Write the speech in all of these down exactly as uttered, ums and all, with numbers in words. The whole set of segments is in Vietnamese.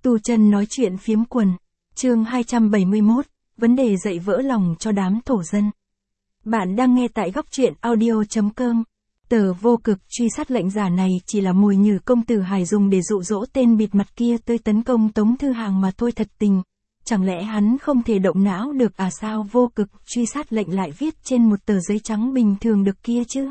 Tu chân nói chuyện phiếm quần, chương hai trăm bảy mươi mốt, vấn đề dạy vỡ lòng cho đám thổ dân. Bạn đang nghe tại góc truyện audio.com. Tờ vô cực truy sát lệnh giả này chỉ là mồi nhử công tử Hải dùng để dụ dỗ tên bịt mặt kia tới tấn công Tống Thư Hàng mà thôi thật tình. Chẳng lẽ hắn không thể động não được à sao vô cực truy sát lệnh lại viết trên một tờ giấy trắng bình thường được kia chứ?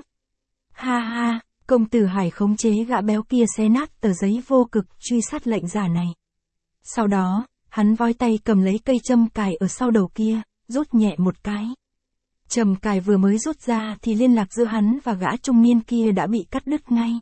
Ha ha, công tử Hải khống chế gã béo kia xé nát tờ giấy vô cực truy sát lệnh giả này. Sau đó, hắn voi tay cầm lấy cây châm cài ở sau đầu kia, rút nhẹ một cái. Châm cài vừa mới rút ra thì liên lạc giữa hắn và gã trung niên kia đã bị cắt đứt ngay.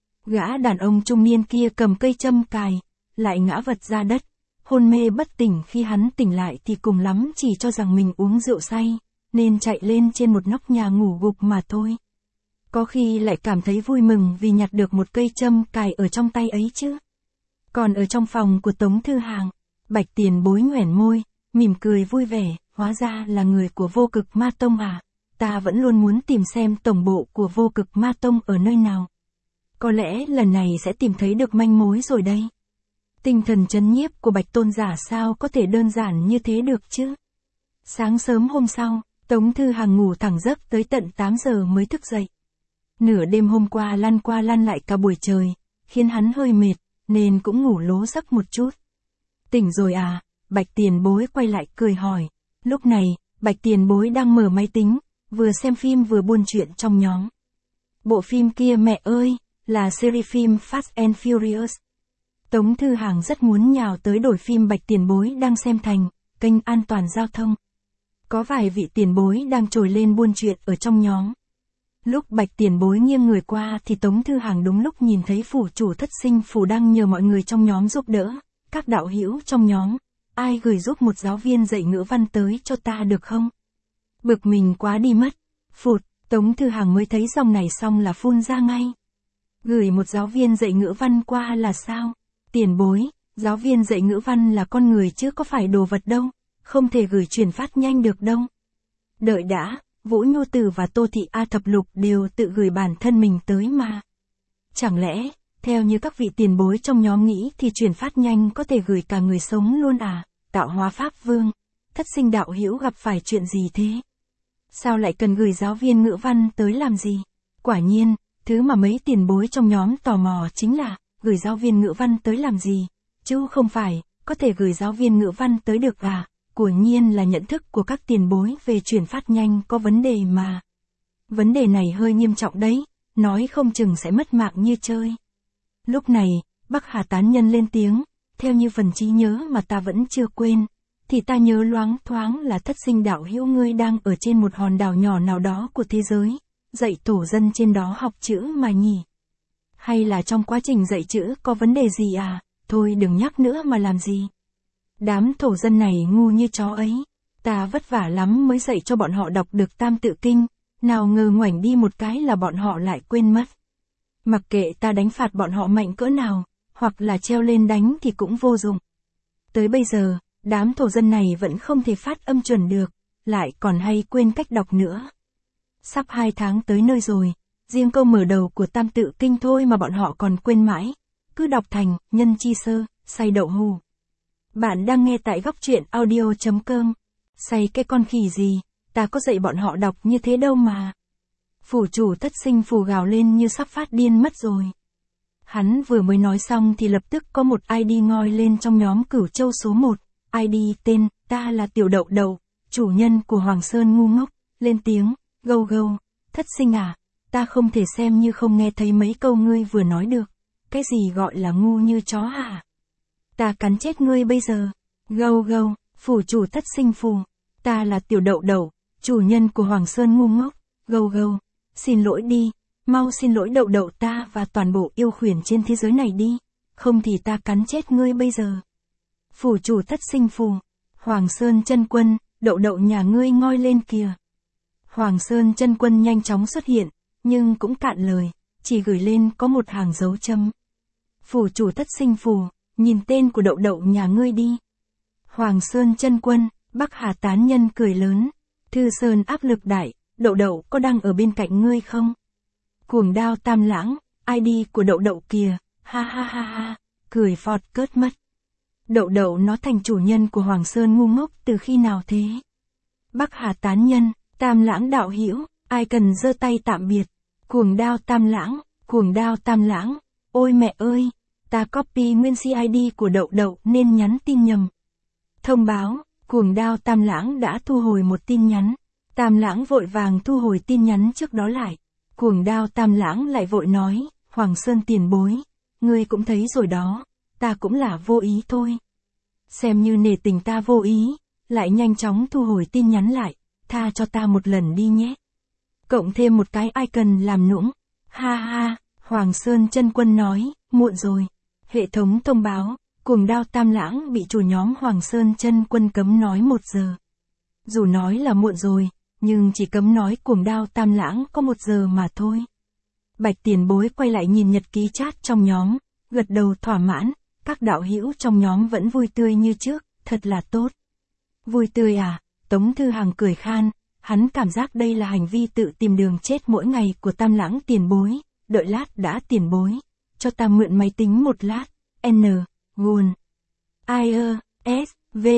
Gã đàn ông trung niên kia cầm cây châm cài, lại ngã vật ra đất, hôn mê bất tỉnh. Khi hắn tỉnh lại thì cùng lắm chỉ cho rằng mình uống rượu say, nên chạy lên trên một nóc nhà ngủ gục mà thôi. Có khi lại cảm thấy vui mừng vì nhặt được một cây châm cài ở trong tay ấy chứ. Còn ở trong phòng của Tống Thư Hàng, Bạch Tiền Bối nhoẻn môi, mỉm cười vui vẻ, hóa ra là người của Vô Cực Ma Tông à, ta vẫn luôn muốn tìm xem tổng bộ của Vô Cực Ma Tông ở nơi nào. Có lẽ lần này sẽ tìm thấy được manh mối rồi đây. Tinh thần trấn nhiếp của Bạch Tôn giả sao có thể đơn giản như thế được chứ? Sáng sớm hôm sau, Tống Thư Hàng ngủ thẳng giấc tới tận tám giờ mới thức dậy. Nửa đêm hôm qua lăn qua lăn lại cả buổi trời, khiến hắn hơi mệt, nên cũng ngủ lố giấc một chút. Tỉnh rồi à? Bạch Tiền Bối quay lại cười hỏi. Lúc này, Bạch Tiền Bối đang mở máy tính, vừa xem phim vừa buôn chuyện trong nhóm. Bộ phim kia mẹ ơi, là series phim Fast and Furious. Tống Thư Hàng rất muốn nhào tới đổi phim Bạch Tiền Bối đang xem thành kênh an toàn giao thông. Có vài vị tiền bối đang trồi lên buôn chuyện ở trong nhóm. Lúc Bạch Tiền Bối nghiêng người qua thì Tống Thư Hàng đúng lúc nhìn thấy phủ chủ Thất Sinh Phủ đang nhờ mọi người trong nhóm giúp đỡ. Các đạo hữu trong nhóm, ai gửi giúp một giáo viên dạy ngữ văn tới cho ta được không? Bực mình quá đi mất. Phụt, Tống Thư Hàng mới thấy dòng này xong là phun ra ngay. Gửi một giáo viên dạy ngữ văn qua là sao? Tiền bối, giáo viên dạy ngữ văn là con người chứ có phải đồ vật đâu, không thể gửi chuyển phát nhanh được đâu. Đợi đã, Vũ Nhu Tử và Tô Thị A Thập Lục đều tự gửi bản thân mình tới mà. Chẳng lẽ, theo như các vị tiền bối trong nhóm nghĩ thì chuyển phát nhanh có thể gửi cả người sống luôn à? Tạo Hóa Pháp Vương, Thất Sinh đạo hữu gặp phải chuyện gì thế? Sao lại cần gửi giáo viên ngữ văn tới làm gì? Quả nhiên, thứ mà mấy tiền bối trong nhóm tò mò chính là, gửi giáo viên ngữ văn tới làm gì? Chứ không phải, có thể gửi giáo viên ngữ văn tới được à? Quả nhiên là nhận thức của các tiền bối về chuyển phát nhanh có vấn đề mà. Vấn đề này hơi nghiêm trọng đấy, nói không chừng sẽ mất mạng như chơi. Lúc này, Bắc Hà Tán Nhân lên tiếng, theo như phần trí nhớ mà ta vẫn chưa quên, thì ta nhớ loáng thoáng là Thất Sinh đạo hữu ngươi đang ở trên một hòn đảo nhỏ nào đó của thế giới, dạy thổ dân trên đó học chữ mà nhỉ? Hay là trong quá trình dạy chữ có vấn đề gì à? Thôi đừng nhắc nữa mà làm gì. Đám thổ dân này ngu như chó ấy, ta vất vả lắm mới dạy cho bọn họ đọc được Tam Tự Kinh, nào ngờ ngoảnh đi một cái là bọn họ lại quên mất. Mặc kệ ta đánh phạt bọn họ mạnh cỡ nào, hoặc là treo lên đánh thì cũng vô dụng. Tới bây giờ, đám thổ dân này vẫn không thể phát âm chuẩn được, lại còn hay quên cách đọc nữa. Sắp hai tháng tới nơi rồi, riêng câu mở đầu của Tam Tự Kinh thôi mà bọn họ còn quên mãi, cứ đọc thành nhân chi sơ, say đậu hù. Bạn đang nghe tại góc truyện audio.com. Say cái con khỉ gì, ta có dạy bọn họ đọc như thế đâu mà. Phủ chủ Thất Sinh Phủ gào lên như sắp phát điên mất rồi. Hắn vừa mới nói xong thì lập tức có một i đê ngoi lên trong nhóm Cửu Châu số một, i đê tên, ta là Tiểu Đậu Đậu, chủ nhân của Hoàng Sơn ngu ngốc, lên tiếng, gâu gâu, Thất Sinh à, ta không thể xem như không nghe thấy mấy câu ngươi vừa nói được, cái gì gọi là ngu như chó hả? Ta cắn chết ngươi bây giờ, gâu gâu, phủ chủ Thất Sinh Phủ, ta là Tiểu Đậu Đậu, chủ nhân của Hoàng Sơn ngu ngốc, gâu gâu, xin lỗi đi. Mau xin lỗi Đậu Đậu ta và toàn bộ yêu khuyển trên thế giới này đi, không thì ta cắn chết ngươi bây giờ. Phủ chủ Thất Sinh Phủ, Hoàng Sơn chân quân, Đậu Đậu nhà ngươi ngoi lên kìa. Hoàng Sơn chân quân nhanh chóng xuất hiện, nhưng cũng cạn lời, chỉ gửi lên có một hàng dấu chấm. Phủ chủ Thất Sinh Phủ, nhìn tên của Đậu Đậu nhà ngươi đi. Hoàng Sơn chân quân, Bắc Hà Tán Nhân cười lớn, Thư Sơn áp lực đại, Đậu Đậu có đang ở bên cạnh ngươi không? Cuồng Đao Tam Lãng, i đê của Đậu Đậu kìa, ha ha ha ha, cười phọt cớt mất. Đậu đậu nó thành chủ nhân của Hoàng Sơn ngu ngốc từ khi nào thế? Bắc Hà tán nhân, Tam Lãng đạo hữu, ai cần giơ tay tạm biệt. Cuồng đao Tam Lãng, cuồng đao Tam Lãng, ôi mẹ ơi, ta copy nguyên xê i đê của đậu đậu nên nhắn tin nhầm. Thông báo, cuồng đao Tam Lãng đã thu hồi một tin nhắn. Tam Lãng vội vàng thu hồi tin nhắn trước đó lại. Cuồng đao Tam Lãng lại vội nói, Hoàng Sơn tiền bối, ngươi cũng thấy rồi đó, ta cũng là vô ý thôi. Xem như nể tình ta vô ý, lại nhanh chóng thu hồi tin nhắn lại, tha cho ta một lần đi nhé. Cộng thêm một cái icon làm nũng. Ha ha, Hoàng Sơn chân quân nói, muộn rồi. Hệ thống thông báo, cuồng đao Tam Lãng bị chủ nhóm Hoàng Sơn chân quân cấm nói một giờ. Dù nói là muộn rồi, nhưng chỉ cấm nói cuồng đao Tam Lãng có một giờ mà thôi. Bạch tiền bối quay lại nhìn nhật ký chat trong nhóm, gật đầu thỏa mãn, các đạo hữu trong nhóm vẫn vui tươi như trước, thật là tốt. Vui tươi à? Tống Thư Hằng cười khan, hắn cảm giác đây là hành vi tự tìm đường chết mỗi ngày của Tam Lãng tiền bối, đợi lát đã tiền bối, cho ta mượn máy tính một lát, N, Gun, I, E, S, V,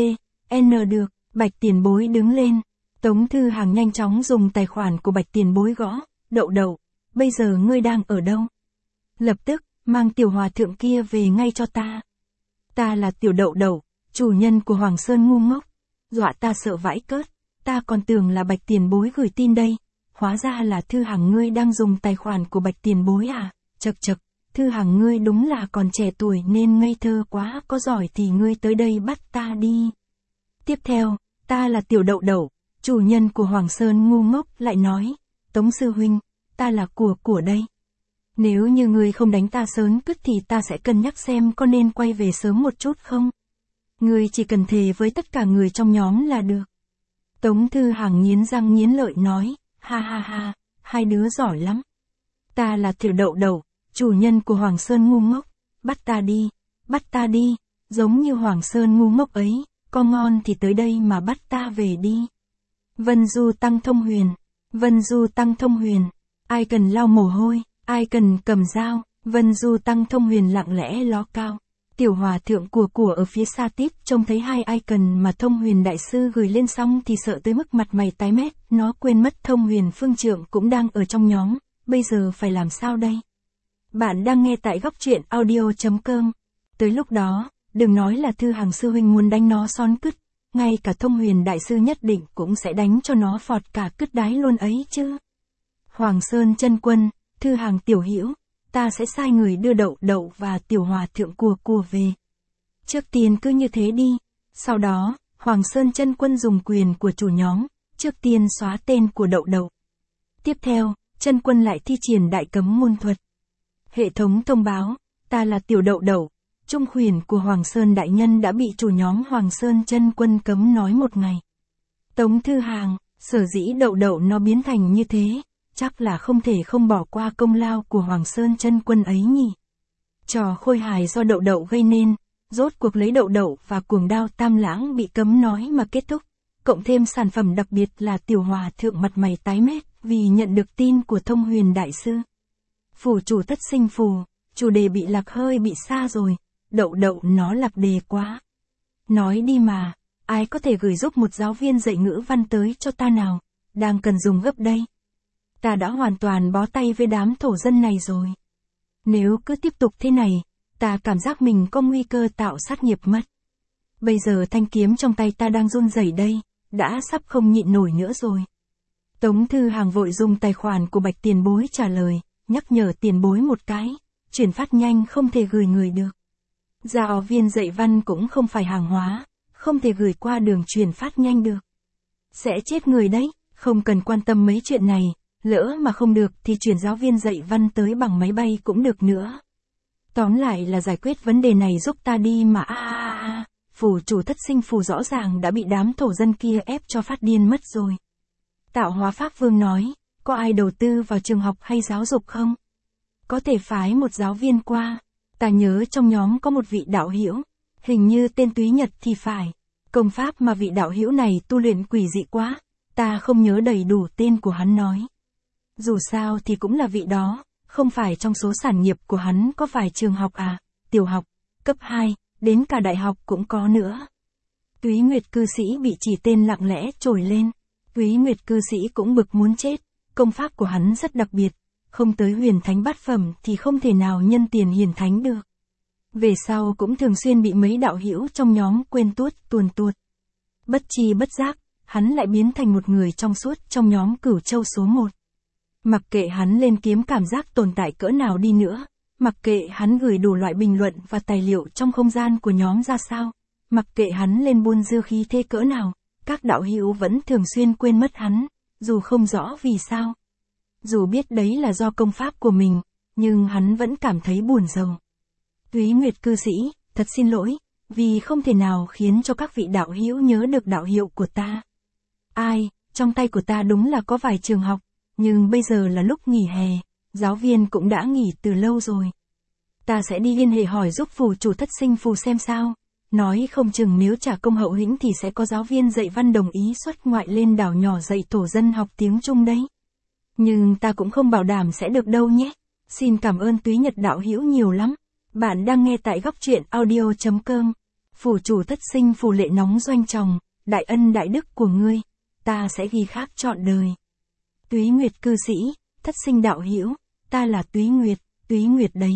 N được, Bạch tiền bối đứng lên. Tống Thư Hằng nhanh chóng dùng tài khoản của Bạch tiền bối gõ, đậu đậu, bây giờ ngươi đang ở đâu? Lập tức, mang tiểu hòa thượng kia về ngay cho ta. Ta là tiểu đậu đậu, chủ nhân của Hoàng Sơn ngu ngốc. Dọa ta sợ vãi cớt, ta còn tưởng là Bạch tiền bối gửi tin đây. Hóa ra là Thư Hằng ngươi đang dùng tài khoản của Bạch tiền bối à? Chật chật, Thư Hằng ngươi đúng là còn trẻ tuổi nên ngây thơ quá, có giỏi thì ngươi tới đây bắt ta đi. Tiếp theo, ta là tiểu đậu đậu, chủ nhân của Hoàng Sơn ngu ngốc lại nói, Tống sư huynh, ta là của của đây. Nếu như ngươi không đánh ta sớm cứt thì ta sẽ cân nhắc xem có nên quay về sớm một chút không? Ngươi chỉ cần thề với tất cả người trong nhóm là được. Tống Thư Hằng nghiến răng nghiến lợi nói, ha ha ha, hai đứa giỏi lắm. Ta là tiểu đậu đậu, chủ nhân của Hoàng Sơn ngu ngốc, bắt ta đi, bắt ta đi, giống như Hoàng Sơn ngu ngốc ấy, có ngon thì tới đây mà bắt ta về đi. Vân Du Tăng Thông Huyền, Vân Du Tăng Thông Huyền, ai cần lau mồ hôi, ai cần cầm dao, Vân Du Tăng Thông Huyền lặng lẽ ló cao. Tiểu hòa thượng của của ở phía xa tiếp trông thấy hai icon mà Thông Huyền đại sư gửi lên xong thì sợ tới mức mặt mày tái mét, nó quên mất Thông Huyền phương trượng cũng đang ở trong nhóm, bây giờ phải làm sao đây? Bạn đang nghe tại góc truyện audio chấm com. Tới lúc đó, đừng nói là Thư Hằng sư huynh muốn đánh nó son cứt, ngay cả Thông Huyền đại sư nhất định cũng sẽ đánh cho nó phọt cả cứt đái luôn ấy chứ. Hoàng Sơn chân quân, Thư Hằng tiểu hữu, ta sẽ sai người đưa đậu đậu và tiểu hòa thượng cùa cùa về. Trước tiên cứ như thế đi, sau đó, Hoàng Sơn chân quân dùng quyền của chủ nhóm, trước tiên xóa tên của đậu đậu. Tiếp theo, chân quân lại thi triển đại cấm môn thuật. Hệ thống thông báo, ta là tiểu đậu đậu, trung khuyển của Hoàng Sơn đại nhân đã bị chủ nhóm Hoàng Sơn chân quân cấm nói một ngày. Tống Thư Hằng, sở dĩ đậu đậu nó biến thành như thế, chắc là không thể không bỏ qua công lao của Hoàng Sơn chân quân ấy nhỉ. Trò khôi hài do đậu đậu gây nên, rốt cuộc lấy đậu đậu và cuồng đao Tam Lãng bị cấm nói mà kết thúc, cộng thêm sản phẩm đặc biệt là tiểu hòa thượng mặt mày tái mét vì nhận được tin của Thông Huyền đại sư. Phủ chủ thất sinh phù, chủ đề bị lạc hơi bị xa rồi, đậu đậu nó lạc đề quá. Nói đi mà, ai có thể gửi giúp một giáo viên dạy ngữ văn tới cho ta nào, đang cần dùng gấp đây. Ta đã hoàn toàn bó tay với đám thổ dân này rồi. Nếu cứ tiếp tục thế này, ta cảm giác mình có nguy cơ tạo sát nghiệp mất. Bây giờ thanh kiếm trong tay ta đang run rẩy đây, đã sắp không nhịn nổi nữa rồi. Tống Thư Hằng vội dùng tài khoản của Bạch tiền bối trả lời, nhắc nhở tiền bối một cái, chuyển phát nhanh không thể gửi người được. Giáo viên dạy văn cũng không phải hàng hóa, không thể gửi qua đường chuyển phát nhanh được. Sẽ chết người đấy, không cần quan tâm mấy chuyện này. Lỡ mà không được thì chuyển giáo viên dạy văn tới bằng máy bay cũng được nữa. Tóm lại là giải quyết vấn đề này giúp ta đi mà a a a, phủ chủ thất sinh phù rõ ràng đã bị đám thổ dân kia ép cho phát điên mất rồi. Tạo Hóa Pháp Vương nói, có ai đầu tư vào trường học hay giáo dục không? Có thể phái một giáo viên qua. Ta nhớ trong nhóm có một vị đạo hữu, hình như tên Túy Nhật thì phải. Công pháp mà vị đạo hữu này tu luyện quỷ dị quá, ta không nhớ đầy đủ tên của hắn nói. Dù sao thì cũng là vị đó, không phải trong số sản nghiệp của hắn có phải trường học à, tiểu học, cấp hai, đến cả đại học cũng có nữa. Túy Nguyệt cư sĩ bị chỉ tên lặng lẽ trồi lên. Túy Nguyệt cư sĩ cũng bực muốn chết, công pháp của hắn rất đặc biệt, không tới huyền thánh bát phẩm thì không thể nào nhân tiền hiển thánh được. Về sau cũng thường xuyên bị mấy đạo hữu trong nhóm quên tuốt tuồn tuột. Bất chi bất giác, hắn lại biến thành một người trong suốt trong nhóm Cửu Châu số một. Mặc kệ hắn lên kiếm cảm giác tồn tại cỡ nào đi nữa, mặc kệ hắn gửi đủ loại bình luận và tài liệu trong không gian của nhóm ra sao, mặc kệ hắn lên buôn dư khí thế cỡ nào, các đạo hữu vẫn thường xuyên quên mất hắn, dù không rõ vì sao. Dù biết đấy là do công pháp của mình, nhưng hắn vẫn cảm thấy buồn rầu. Túy Nguyệt cư sĩ, thật xin lỗi, vì không thể nào khiến cho các vị đạo hữu nhớ được đạo hiệu của ta. Ai, trong tay của ta đúng là có vài trường học, nhưng bây giờ là lúc nghỉ hè, giáo viên cũng đã nghỉ từ lâu rồi. Ta sẽ đi liên hệ hỏi giúp phù chủ Thất Sinh Phù xem sao, nói không chừng nếu trả công hậu hĩnh thì sẽ có giáo viên dạy văn đồng ý xuất ngoại lên đảo nhỏ dạy thổ dân học tiếng Trung đấy. Nhưng ta cũng không bảo đảm sẽ được đâu nhé. Xin cảm ơn Túy Nhật đạo hữu nhiều lắm. Bạn đang nghe tại góc truyện audio chấm com. Phù chủ Thất Sinh Phù lệ nóng doanh tròng, đại ân đại đức của ngươi, ta sẽ ghi khắc trọn đời. Túy Nguyệt cư sĩ, Thất Sinh đạo hữu, ta là Túy Nguyệt, Túy Nguyệt đấy.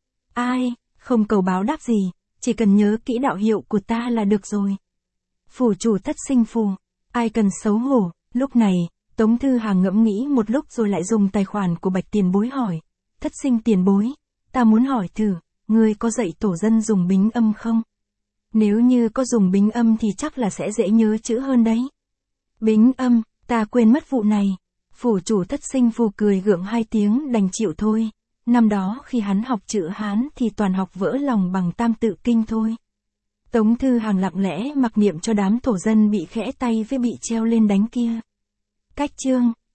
Ai, không cầu báo đáp gì, chỉ cần nhớ kỹ đạo hiệu của ta là được rồi. Phù chủ Thất Sinh Phù, ai cần xấu hổ. Lúc này, Tống Thư Hàng ngẫm nghĩ một lúc rồi lại dùng tài khoản của Bạch tiền bối hỏi. Thất Sinh tiền bối, ta muốn hỏi thử, ngươi có dạy tổ dân dùng bính âm không? Nếu như có dùng bính âm thì chắc là sẽ dễ nhớ chữ hơn đấy. Bính âm, ta quên mất vụ này. Phủ chủ Thất Sinh Phù cười gượng hai tiếng đành chịu thôi. Năm đó khi hắn học chữ Hán thì toàn học vỡ lòng bằng Tam Tự Kinh thôi. Tống Thư Hàng lặng lẽ mặc niệm cho đám thổ dân bị khẽ tay với bị treo lên đánh kia. Cách chương